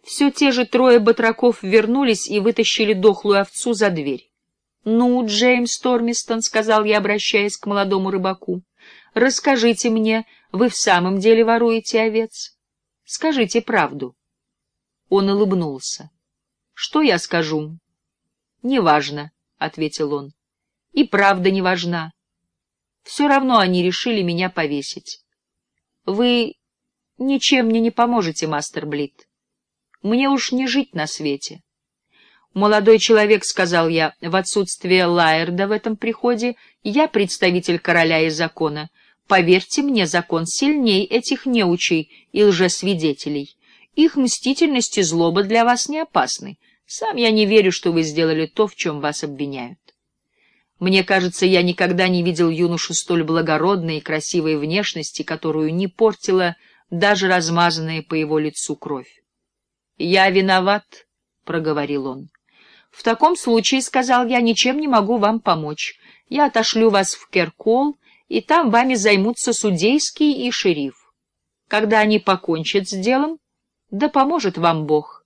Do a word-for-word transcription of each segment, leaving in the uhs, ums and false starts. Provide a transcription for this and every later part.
Все те же трое батраков вернулись и вытащили дохлую овцу за дверь. — Ну, Джеймс Тормистон, — сказал я, обращаясь к молодому рыбаку, — расскажите мне, вы в самом деле воруете овец? Скажите правду. Он улыбнулся. — Что я скажу? — Неважно, — ответил он. — И правда не важна. Все равно они решили меня повесить. Вы ничем мне не поможете, мастер Блит. Мне уж не жить на свете. Молодой человек, — сказал я, — в отсутствие Лаэрда в этом приходе, я представитель короля и закона. Поверьте мне, закон сильней этих неучей и лжесвидетелей. Их мстительность и злоба для вас не опасны. Сам я не верю, что вы сделали то, в чем вас обвиняют. Мне кажется, я никогда не видел юношу столь благородной и красивой внешности, которую не портила даже размазанная по его лицу кровь. — Я виноват, — проговорил он. — В таком случае, — сказал я, — ничем не могу вам помочь. Я отошлю вас в Керкол, и там вами займутся судейский и шериф. Когда они покончат с делом, да поможет вам Бог.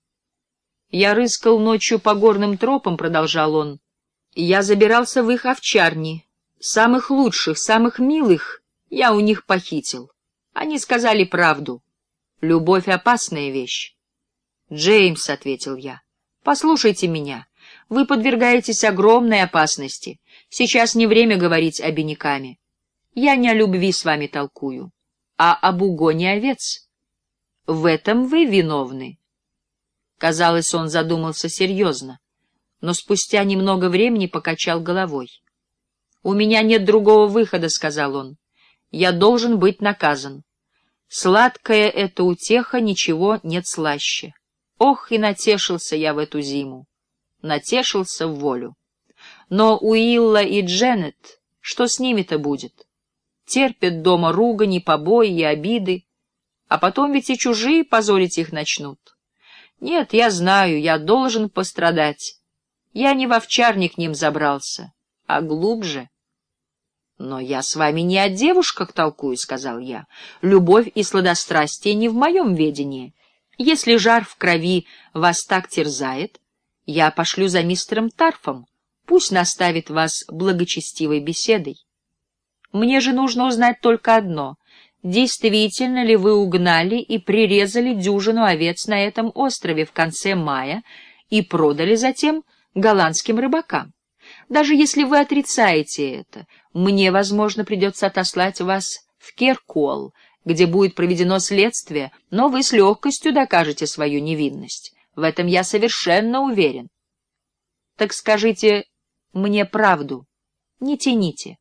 Я рыскал ночью по горным тропам, — продолжал он. Я забирался в их овчарни. Самых лучших, самых милых я у них похитил. Они сказали правду. Любовь — опасная вещь. — Джеймс, — ответил я, — послушайте меня. Вы подвергаетесь огромной опасности. Сейчас не время говорить обиняками. Я не о любви с вами толкую, а об угоне овец. В этом вы виновны. Казалось, он задумался серьезно, но спустя немного времени покачал головой. — У меня нет другого выхода, — сказал он. — Я должен быть наказан. Сладкая эта утеха, ничего нет слаще. Ох, и натешился я в эту зиму. Натешился в волю. Но Уилла и Дженнет, что с ними-то будет? Терпят дома ругани, побои и обиды, а потом ведь и чужие позорить их начнут. Нет, я знаю, я должен пострадать. Я не в овчарник к ним забрался, а глубже. — Но я с вами не о девушках толкую, — сказал я. Любовь и сладострастие не в моем ведении. Если жар в крови вас так терзает, я пошлю за мистером Тарфом, пусть наставит вас благочестивой беседой. Мне же нужно узнать только одно — действительно ли вы угнали и прирезали дюжину овец на этом острове в конце мая и продали затем голландским рыбакам. Даже если вы отрицаете это, мне, возможно, придется отослать вас в Керкол, где будет проведено следствие, но вы с легкостью докажете свою невинность. В этом я совершенно уверен. Так скажите мне правду, не тяните.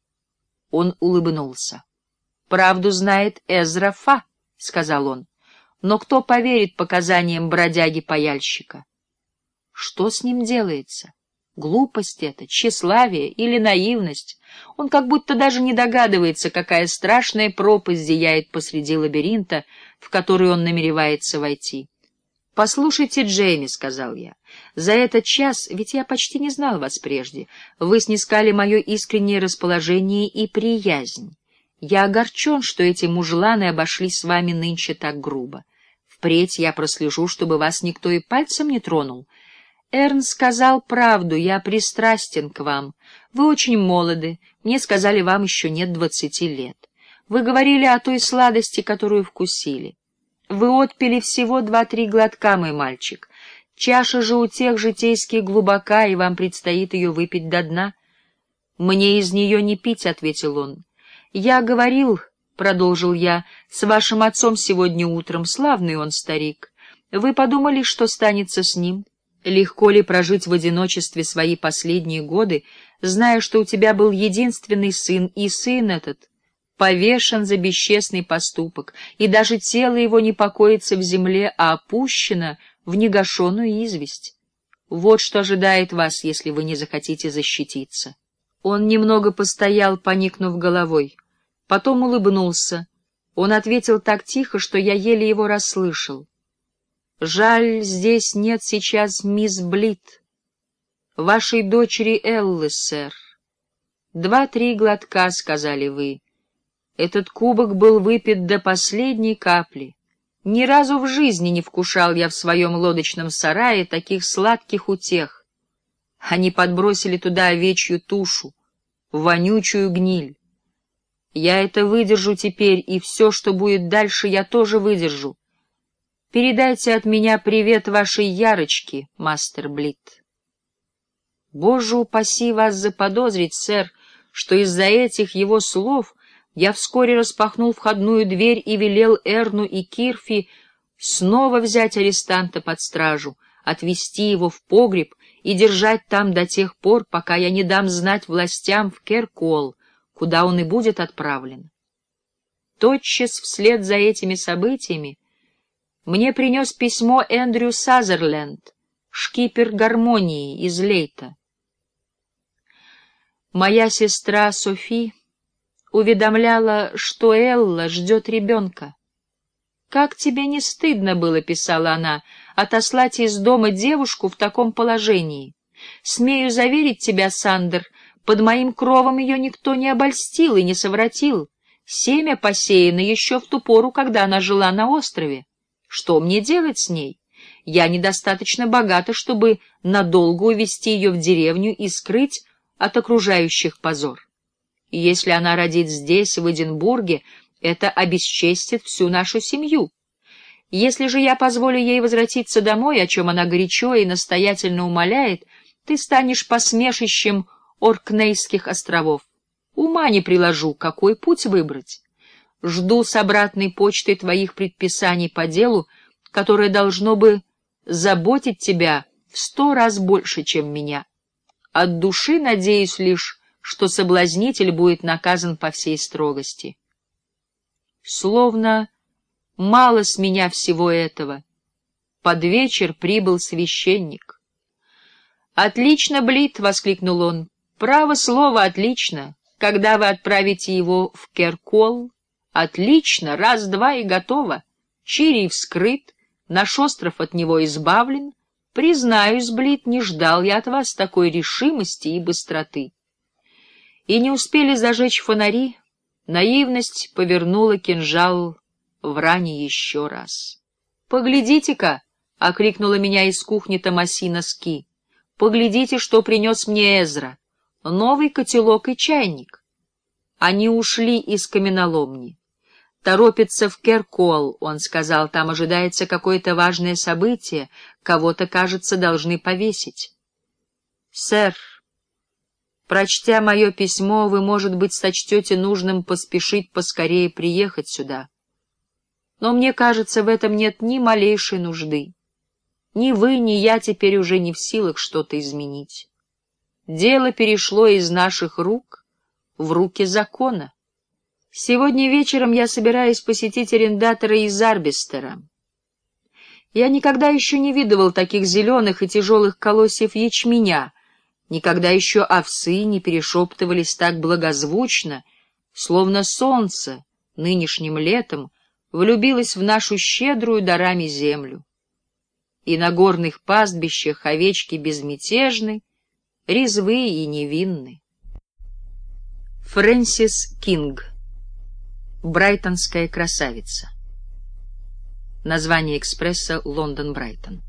Он улыбнулся. «Правду знает Эзра Фа», — сказал он. «Но кто поверит показаниям бродяги-паяльщика? Что с ним делается? Глупость это, тщеславие или наивность? Он как будто даже не догадывается, какая страшная пропасть зияет посреди лабиринта, в который он намеревается войти. «Послушайте, Джейми», — сказал я, — «за этот час, ведь я почти не знал вас прежде, вы снискали мое искреннее расположение и приязнь. Я огорчен, что эти мужланы обошлись с вами нынче так грубо. Впредь я прослежу, чтобы вас никто и пальцем не тронул. Эрн сказал правду, я пристрастен к вам. Вы очень молоды, мне сказали, вам еще нет двадцати лет. Вы говорили о той сладости, которую вкусили. Вы отпили всего два-три глотка, мой мальчик. Чаша же у тех житейски глубока, и вам предстоит ее выпить до дна. — Мне из нее не пить, — ответил он. — Я говорил, — продолжил я, — с вашим отцом сегодня утром, славный он старик. Вы подумали, что станется с ним? Легко ли прожить в одиночестве свои последние годы, зная, что у тебя был единственный сын, и сын этот повешен за бесчестный поступок, и даже тело его не покоится в земле, а опущено в негашенную известь. Вот что ожидает вас, если вы не захотите защититься. Он немного постоял, поникнув головой, потом улыбнулся. Он ответил так тихо, что я еле его расслышал. «Жаль, здесь нет сейчас мисс Блит, вашей дочери Эллы, сэр. Два-три глотка, — сказали вы. Этот кубок был выпит до последней капли. Ни разу в жизни не вкушал я в своем лодочном сарае таких сладких утех. Они подбросили туда овечью тушу, вонючую гниль. Я это выдержу теперь, и все, что будет дальше, я тоже выдержу. Передайте от меня привет вашей Ярочке, мастер Блит. Боже упаси вас заподозрить, сэр, что из-за этих его слов я вскоре распахнул входную дверь и велел Эрну и Кирфи снова взять арестанта под стражу, отвезти его в погреб и держать там до тех пор, пока я не дам знать властям в Керкуолл, куда он и будет отправлен. Тотчас вслед за этими событиями мне принес письмо Эндрю Сазерленд, шкипер Гармонии из Лейта. Моя сестра Софи уведомляла, что Элла ждет ребенка. «Как тебе не стыдно было, — писала она, — отослать из дома девушку в таком положении? Смею заверить тебя, Сандер, под моим кровом ее никто не обольстил и не совратил. Семя посеяно еще в ту пору, когда она жила на острове. Что мне делать с ней? Я недостаточно богата, чтобы надолго увезти ее в деревню и скрыть от окружающих позор. И если она родит здесь, в Эдинбурге, это обесчестит всю нашу семью. Если же я позволю ей возвратиться домой, о чем она горячо и настоятельно умоляет, ты станешь посмешищем Оркнейских островов. Ума не приложу, какой путь выбрать. Жду с обратной почтой твоих предписаний по делу, которое должно бы заботить тебя в сто раз больше, чем меня. От души надеюсь лишь, что соблазнитель будет наказан по всей строгости. Словно мало с меня всего этого. Под вечер прибыл священник. «Отлично, Блит!» — воскликнул он. «Право слово, отлично! Когда вы отправите его в Керкуолл? Отлично! Раз-два и готово! Чирий вскрыт, наш остров от него избавлен. Признаюсь, Блит, не ждал я от вас такой решимости и быстроты». И не успели зажечь фонари, наивность повернула кинжал в ране еще раз. «Поглядите-ка!» — окликнула меня из кухни Томасина Ски. «Поглядите, что принес мне Эзра. Новый котелок и чайник». Они ушли из каменоломни. «Торопится в Керкуолл», — он сказал, — «там ожидается какое-то важное событие, кого-то, кажется, должны повесить». «Сэр, прочтя мое письмо, вы, может быть, сочтете нужным поспешить поскорее приехать сюда. Но мне кажется, в этом нет ни малейшей нужды. Ни вы, ни я теперь уже не в силах что-то изменить. Дело перешло из наших рук в руки закона. Сегодня вечером я собираюсь посетить арендатора из Арбистера. Я никогда еще не видывал таких зеленых и тяжелых колосьев ячменя, никогда еще овсы не перешептывались так благозвучно, словно солнце нынешним летом влюбилось в нашу щедрую дарами землю. И на горных пастбищах овечки безмятежны, резвы и невинны. Фрэнсис Кинг. Брайтонская красавица. Название экспресса Лондон-Брайтон.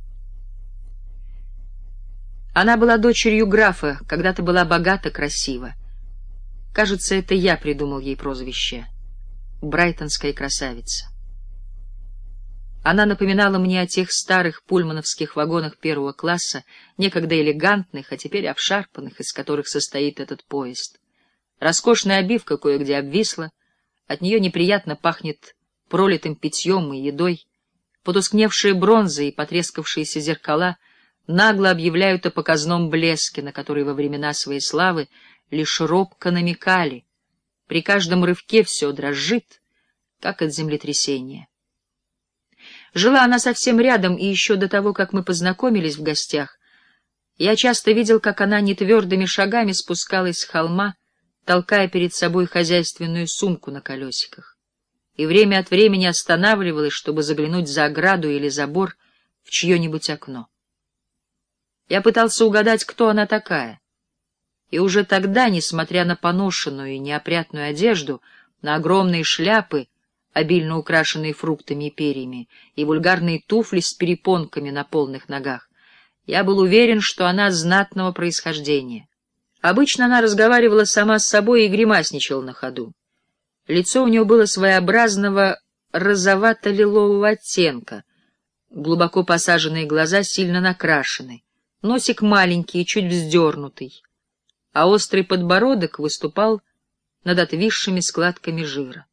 Она была дочерью графа, когда-то была богата, красива. Кажется, это я придумал ей прозвище «Брайтонская красавица». Она напоминала мне о тех старых пульмановских вагонах первого класса, некогда элегантных, а теперь обшарпанных, из которых состоит этот поезд. Роскошная обивка кое-где обвисла, от нее неприятно пахнет пролитым питьем и едой. Потускневшие бронзы и потрескавшиеся зеркала нагло объявляют о показном блеске, на который во времена своей славы лишь робко намекали. При каждом рывке все дрожит, как от землетрясения. Жила она совсем рядом, и еще до того, как мы познакомились в гостях, я часто видел, как она нетвердыми шагами спускалась с холма, толкая перед собой хозяйственную сумку на колесиках, и время от времени останавливалась, чтобы заглянуть за ограду или забор в чье-нибудь окно. Я пытался угадать, кто она такая, и уже тогда, несмотря на поношенную и неопрятную одежду, на огромные шляпы, обильно украшенные фруктами и перьями, и вульгарные туфли с перепонками на полных ногах. Я был уверен, что она знатного происхождения. Обычно она разговаривала сама с собой и гримасничала на ходу. Лицо у нее было своеобразного розовато-лилового оттенка, глубоко посаженные глаза сильно накрашены, носик маленький и чуть вздернутый, а острый подбородок выступал над отвисшими складками жира.